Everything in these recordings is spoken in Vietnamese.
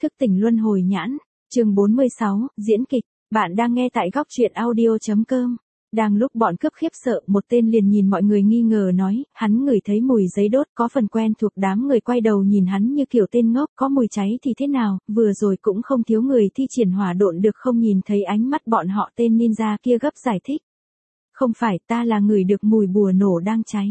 Thức tỉnh luân hồi nhãn, chương 46, diễn kịch, bạn đang nghe tại góc truyện audio.com. Đang lúc bọn cướp khiếp sợ, một tên liền nhìn mọi người nghi ngờ nói, hắn ngửi thấy mùi giấy đốt có phần quen thuộc. Đám người quay đầu nhìn hắn như kiểu tên ngốc, có mùi cháy thì thế nào, vừa rồi cũng không thiếu người thi triển hỏa độn được không nhìn thấy ánh mắt bọn họ. Tên ninja kia gấp giải thích. Không phải, ta là người được mùi bùa nổ đang cháy.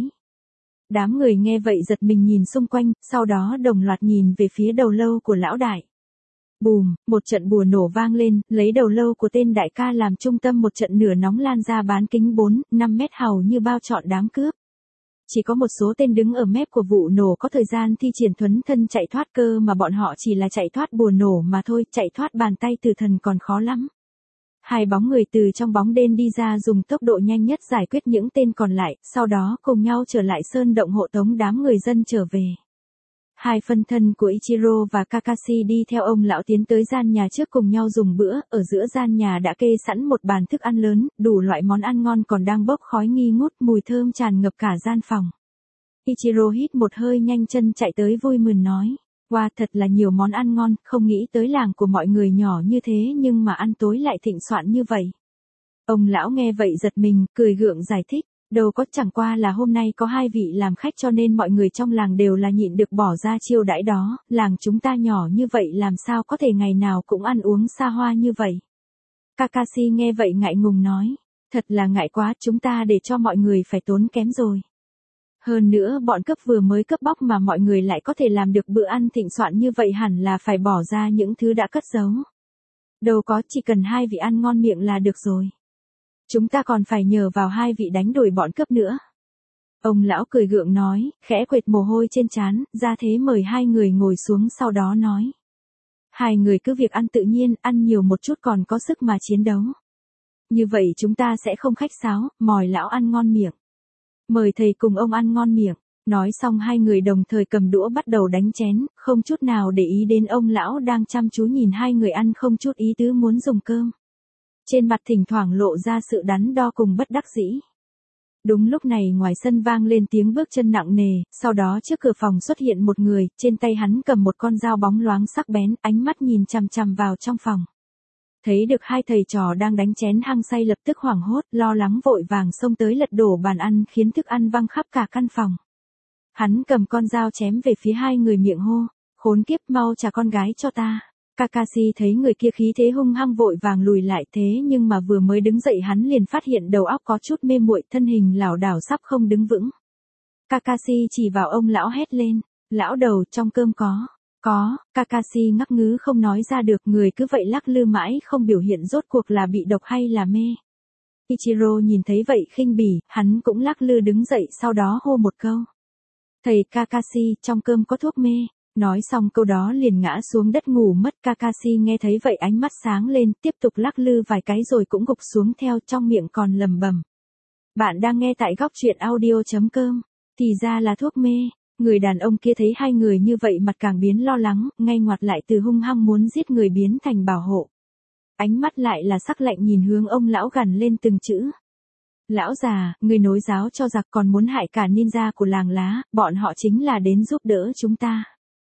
Đám người nghe vậy giật mình nhìn xung quanh, sau đó đồng loạt nhìn về phía đầu lâu của lão đại. Bùm, một trận bùa nổ vang lên, lấy đầu lâu của tên đại ca làm trung tâm, một trận lửa nóng lan ra bán kính 4-5 mét hầu như bao trọn đám cướp. Chỉ có một số tên đứng ở mép của vụ nổ có thời gian thi triển thuấn thân chạy thoát, cơ mà bọn họ chỉ là chạy thoát bùa nổ mà thôi, chạy thoát bàn tay tử thần còn khó lắm. Hai bóng người từ trong bóng đêm đi ra dùng tốc độ nhanh nhất giải quyết những tên còn lại, sau đó cùng nhau trở lại sơn động hộ tống đám người dân trở về. Hai phân thân của Ichiro và Kakashi đi theo ông lão tiến tới gian nhà trước cùng nhau dùng bữa. Ở giữa gian nhà đã kê sẵn một bàn thức ăn lớn, đủ loại món ăn ngon còn đang bốc khói nghi ngút, mùi thơm tràn ngập cả gian phòng. Ichiro hít một hơi nhanh chân chạy tới vui mừng nói. Wow, thật là nhiều món ăn ngon, không nghĩ tới làng của mọi người nhỏ như thế nhưng mà ăn tối lại thịnh soạn như vậy. Ông lão nghe vậy giật mình, cười gượng giải thích. Đâu có, chẳng qua là hôm nay có hai vị làm khách cho nên mọi người trong làng đều là nhịn được bỏ ra chiêu đãi đó, làng chúng ta nhỏ như vậy làm sao có thể ngày nào cũng ăn uống xa hoa như vậy. Kakashi nghe vậy ngại ngùng nói, thật là ngại quá, chúng ta để cho mọi người phải tốn kém rồi. Hơn nữa bọn cướp vừa mới cướp bóc mà mọi người lại có thể làm được bữa ăn thịnh soạn như vậy, hẳn là phải bỏ ra những thứ đã cất giấu. Đâu có, chỉ cần hai vị ăn ngon miệng là được rồi. Chúng ta còn phải nhờ vào hai vị đánh đuổi bọn cướp nữa. Ông lão cười gượng nói, khẽ quệt mồ hôi trên trán, ra thế mời hai người ngồi xuống, sau đó nói. Hai người cứ việc ăn tự nhiên, ăn nhiều một chút còn có sức mà chiến đấu. Như vậy chúng ta sẽ không khách sáo, mời lão ăn ngon miệng. Mời thầy cùng ông ăn ngon miệng. Nói xong hai người đồng thời cầm đũa bắt đầu đánh chén, không chút nào để ý đến ông lão đang chăm chú nhìn hai người ăn không chút ý tứ muốn dùng cơm. Trên mặt thỉnh thoảng lộ ra sự đắn đo cùng bất đắc dĩ. Đúng lúc này ngoài sân vang lên tiếng bước chân nặng nề, sau đó trước cửa phòng xuất hiện một người, trên tay hắn cầm một con dao bóng loáng sắc bén, ánh mắt nhìn chằm chằm vào trong phòng. Thấy được hai thầy trò đang đánh chén hăng say lập tức hoảng hốt, lo lắng vội vàng xông tới lật đổ bàn ăn khiến thức ăn văng khắp cả căn phòng. Hắn cầm con dao chém về phía hai người miệng hô, khốn kiếp, mau trả con gái cho ta. Kakashi thấy người kia khí thế hung hăng vội vàng lùi lại, thế nhưng mà vừa mới đứng dậy hắn liền phát hiện đầu óc có chút mê muội, thân hình lảo đảo sắp không đứng vững. Kakashi chỉ vào ông lão hét lên, lão đầu, trong cơm có, Kakashi ngắc ngứ không nói ra được, người cứ vậy lắc lư mãi không biểu hiện rốt cuộc là bị độc hay là mê. Ichiro nhìn thấy vậy khinh bỉ, hắn cũng lắc lư đứng dậy sau đó hô một câu. Thầy Kakashi, trong cơm có thuốc mê. Nói xong câu đó liền ngã xuống đất ngủ mất. Kakashi nghe thấy vậy ánh mắt sáng lên, tiếp tục lắc lư vài cái rồi cũng gục xuống theo, trong miệng còn lẩm bẩm. Bạn đang nghe tại góc truyện audio.com. Thì ra là thuốc mê. Người đàn ông kia thấy hai người như vậy mặt càng biến lo lắng, ngay ngoặt lại từ hung hăng muốn giết người biến thành bảo hộ. Ánh mắt lại là sắc lạnh nhìn hướng ông lão gằn lên từng chữ. Lão già, người nối giáo cho giặc còn muốn hại cả ninja của làng lá, bọn họ chính là đến giúp đỡ chúng ta.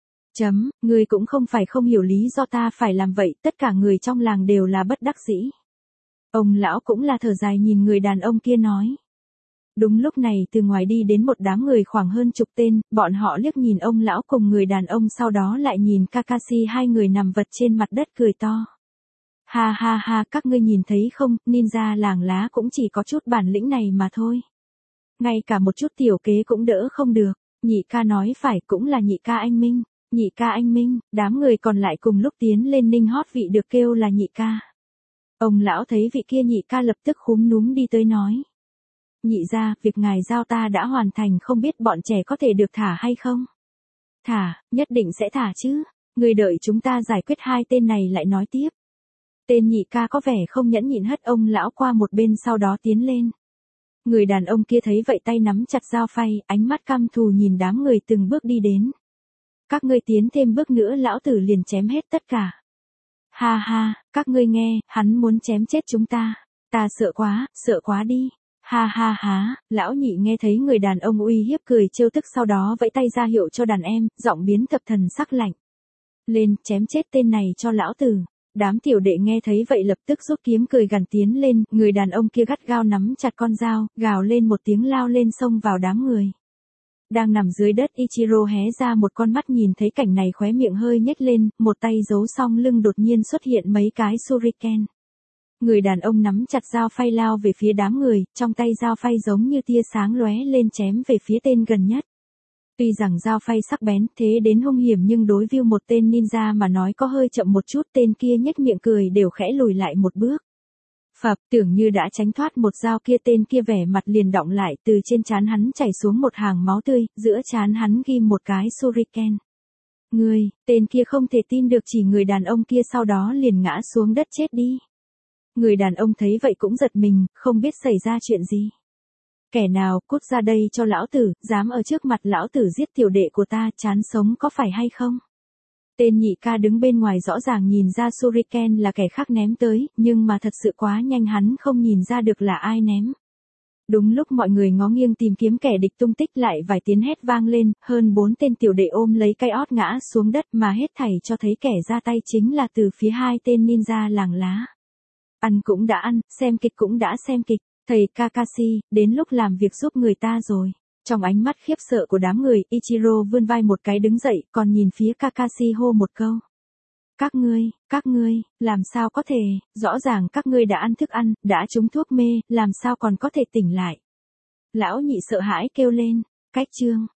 Người cũng không phải không hiểu lý do ta phải làm vậy, tất cả người trong làng đều là bất đắc dĩ. Ông lão cũng là thở dài nhìn người đàn ông kia nói. Đúng lúc này từ ngoài đi đến một đám người khoảng hơn chục tên, bọn họ liếc nhìn ông lão cùng người đàn ông, sau đó lại nhìn Kakashi, hai người nằm vật trên mặt đất cười to. Ha ha ha, các ngươi nhìn thấy không, ninja làng lá cũng chỉ có chút bản lĩnh này mà thôi. Ngay cả một chút tiểu kế cũng đỡ không được. Nhị ca nói phải, cũng là nhị ca anh Minh. Nhị ca anh Minh, đám người còn lại cùng lúc tiến lên ninh hót vị được kêu là nhị ca. Ông lão thấy vị kia nhị ca lập tức khúm núm đi tới nói. Nhị gia, việc ngài giao ta đã hoàn thành, không biết bọn trẻ có thể được thả hay không? Thả, nhất định sẽ thả chứ. Người đợi chúng ta giải quyết hai tên này lại nói tiếp. Tên nhị ca có vẻ không nhẫn nhịn hất ông lão qua một bên sau đó tiến lên. Người đàn ông kia thấy vậy tay nắm chặt dao phay, ánh mắt căm thù nhìn đám người từng bước đi đến. Các ngươi tiến thêm bước nữa lão tử liền chém hết tất cả. Ha ha, các ngươi nghe, hắn muốn chém chết chúng ta. Ta sợ quá đi. Ha ha ha, lão nhị nghe thấy người đàn ông uy hiếp cười trêu tức, sau đó vẫy tay ra hiệu cho đàn em, giọng biến thập thần sắc lạnh. Lên, chém chết tên này cho lão tử. Đám tiểu đệ nghe thấy vậy lập tức rút kiếm cười gằn tiến lên, người đàn ông kia gắt gao nắm chặt con dao, gào lên một tiếng lao lên xông vào đám người. Đang nằm dưới đất Ichiro hé ra một con mắt nhìn thấy cảnh này khóe miệng hơi nhếch lên, một tay giấu song lưng đột nhiên xuất hiện mấy cái shuriken. Người đàn ông nắm chặt dao phay lao về phía đám người, trong tay dao phay giống như tia sáng lóe lên chém về phía tên gần nhất. Tuy rằng dao phay sắc bén thế đến hung hiểm nhưng đối với một tên ninja mà nói có hơi chậm một chút, tên kia nhếch miệng cười đều khẽ lùi lại một bước. Phập, tưởng như đã tránh thoát một dao kia, tên kia vẻ mặt liền đọng lại, từ trên trán hắn chảy xuống một hàng máu tươi, giữa trán hắn ghim một cái shuriken. Người, tên kia không thể tin được chỉ người đàn ông kia sau đó liền ngã xuống đất chết đi. Người đàn ông thấy vậy cũng giật mình, không biết xảy ra chuyện gì. Kẻ nào, cút ra đây cho lão tử, dám ở trước mặt lão tử giết tiểu đệ của ta, chán sống có phải hay không? Tên nhị ca đứng bên ngoài rõ ràng nhìn ra shuriken là kẻ khác ném tới, nhưng mà thật sự quá nhanh hắn không nhìn ra được là ai ném. Đúng lúc mọi người ngó nghiêng tìm kiếm kẻ địch tung tích lại vài tiếng hét vang lên, hơn 4 tên tiểu đệ ôm lấy cây ót ngã xuống đất mà hết thảy cho thấy kẻ ra tay chính là từ phía 2 tên ninja làng lá. Ăn cũng đã ăn, xem kịch cũng đã xem kịch, thầy Kakashi, đến lúc làm việc giúp người ta rồi. Trong ánh mắt khiếp sợ của đám người, Ichiro vươn vai một cái đứng dậy, còn nhìn phía Kakashi hô một câu. Các ngươi, làm sao có thể, rõ ràng các ngươi đã ăn thức ăn, đã trúng thuốc mê, làm sao còn có thể tỉnh lại. Lão nhị sợ hãi kêu lên, cách chương.